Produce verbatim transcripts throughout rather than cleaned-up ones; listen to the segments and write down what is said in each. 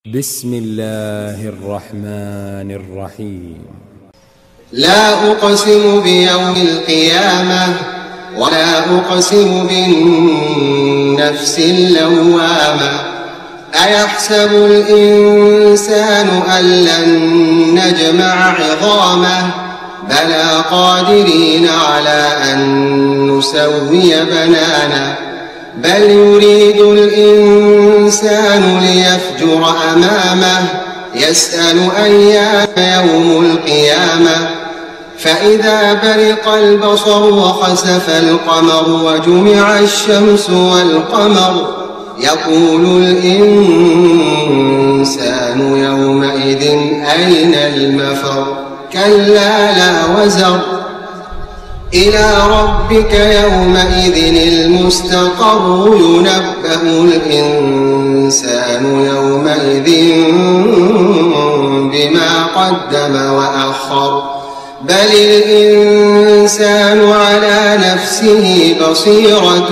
بسم الله الرحمن الرحيم. لا أقسم بيوم القيامة ولا أقسم بالنفس اللوامة. أيحسب الإنسان أن لن نجمع عظامه بلى قادرين على أن نسوي بنانه. بل يريد الإنسان ليفجر أمامه يسأل أيان يوم القيامة. فإذا برق البصر وخسف القمر وجمع الشمس والقمر يقول الإنسان يومئذ أين المفر. كلا لا وزر إلى ربك يومئذ المستقر. ينبأ الإنسان يومئذ بما قدم وأخر. بل الإنسان على نفسه بصيرة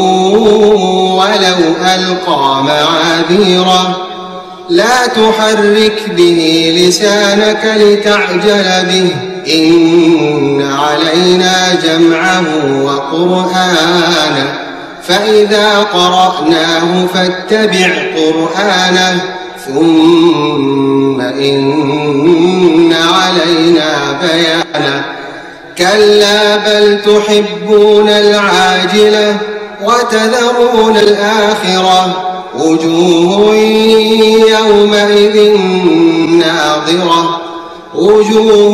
ولو ألقى معاذيره. لا تحرك به لسانك لتعجل به إن علينا جمعه وقرآنه. فإذا قرأناه فاتبع قرآنه ثم إن علينا بيانه. كلا بل تحبون العاجلة وتذرون الآخرة. وجوه يومئذ ناظرة وجوه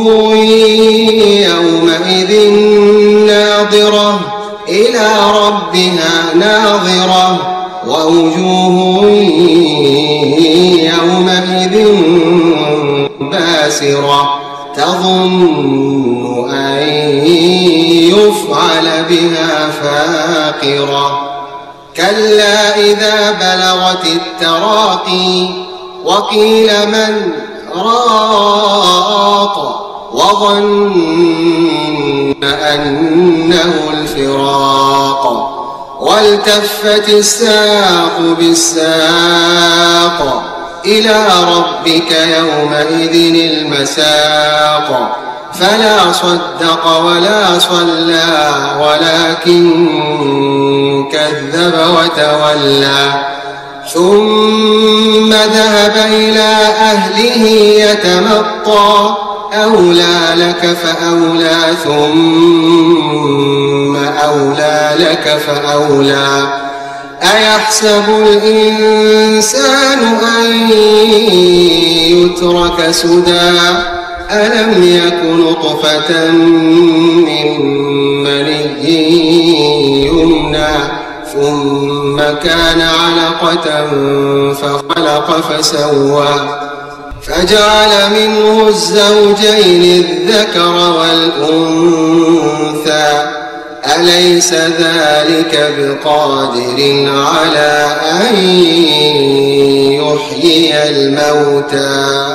يومئذ ناظرة إلى ربها ناظرة. ووجوه يومئذ باسرة تظن أن يفعل بها فاقرة. كلا إذا بلغت التراقي وقيل من راق وظن أنه الفراق. والتفت الساق بالساق إلى ربك يومئذ المساق. فلا صدق ولا صلى ولكن كذب وتولى ثم ذهب إلى أهله يتمطى. أولى لك فأولى ثم أولى لك فأولى. أيحسب الإنسان أن يترك سدى. ألم يك نطفة من مني يمنى ثم كان علقة فخلق فسوى فجعل منه الزوجين الذكر والأنثى. أليس ذلك بقادر على أن يحيي الموتى.